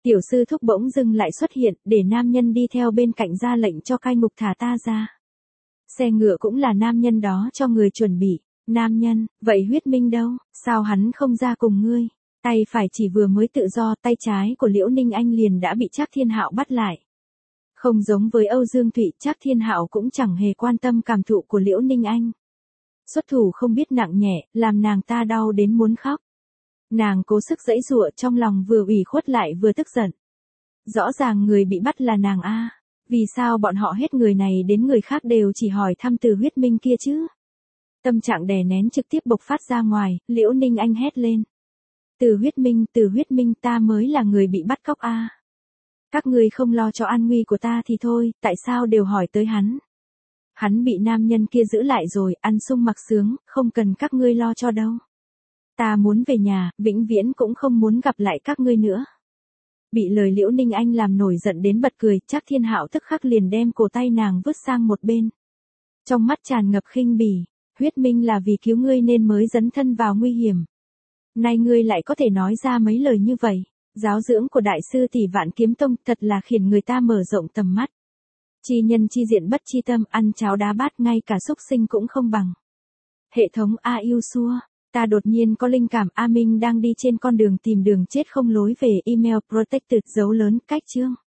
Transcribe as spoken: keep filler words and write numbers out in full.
Tiểu sư thúc bỗng dưng lại xuất hiện, để nam nhân đi theo bên cạnh ra lệnh cho cai ngục thả ta ra. Xe ngựa cũng là nam nhân đó cho người chuẩn bị. Nam nhân, vậy Huyết Minh đâu, sao hắn không ra cùng ngươi? Tay phải chỉ vừa mới tự do, tay trái của Liễu Ninh Anh liền đã bị Trác Thiên Hạo bắt lại. Không giống với Âu Dương Thụy, Trác Thiên Hạo cũng chẳng hề quan tâm cảm thụ của Liễu Ninh Anh. Xuất thủ không biết nặng nhẹ, làm nàng ta đau đến muốn khóc. Nàng cố sức giãy giụa, trong lòng vừa ủy khuất lại vừa tức giận. Rõ ràng người bị bắt là nàng a, vì sao bọn họ hết người này đến người khác đều chỉ hỏi thăm Từ Huyết Minh kia chứ? Tâm trạng đè nén trực tiếp bộc phát ra ngoài, Liễu Ninh Anh hét lên. Từ Huyết Minh, Từ Huyết Minh, ta mới là người bị bắt cóc a. Các ngươi không lo cho an nguy của ta thì thôi, tại sao đều hỏi tới hắn? Hắn bị nam nhân kia giữ lại rồi, ăn sung mặc sướng, không cần các ngươi lo cho đâu. Ta muốn về nhà, vĩnh viễn cũng không muốn gặp lại các ngươi nữa. Bị lời Liễu Ninh Anh làm nổi giận đến bật cười, Trác Thiên Hạo tức khắc liền đem cổ tay nàng vứt sang một bên. Trong mắt tràn ngập khinh bỉ, Huyết Minh là vì cứu ngươi nên mới dấn thân vào nguy hiểm. Nay ngươi lại có thể nói ra mấy lời như vậy, giáo dưỡng của đại sư tỷ Vạn Kiếm Tông thật là khiến người ta mở rộng tầm mắt. Chi nhân chi diện bất chi tâm, ăn cháo đá bát ngay cả súc sinh cũng không bằng. Hệ thống A yêu xua, ta đột nhiên có linh cảm A Minh đang đi trên con đường tìm đường chết không lối về. Email protected dấu lớn cách chương.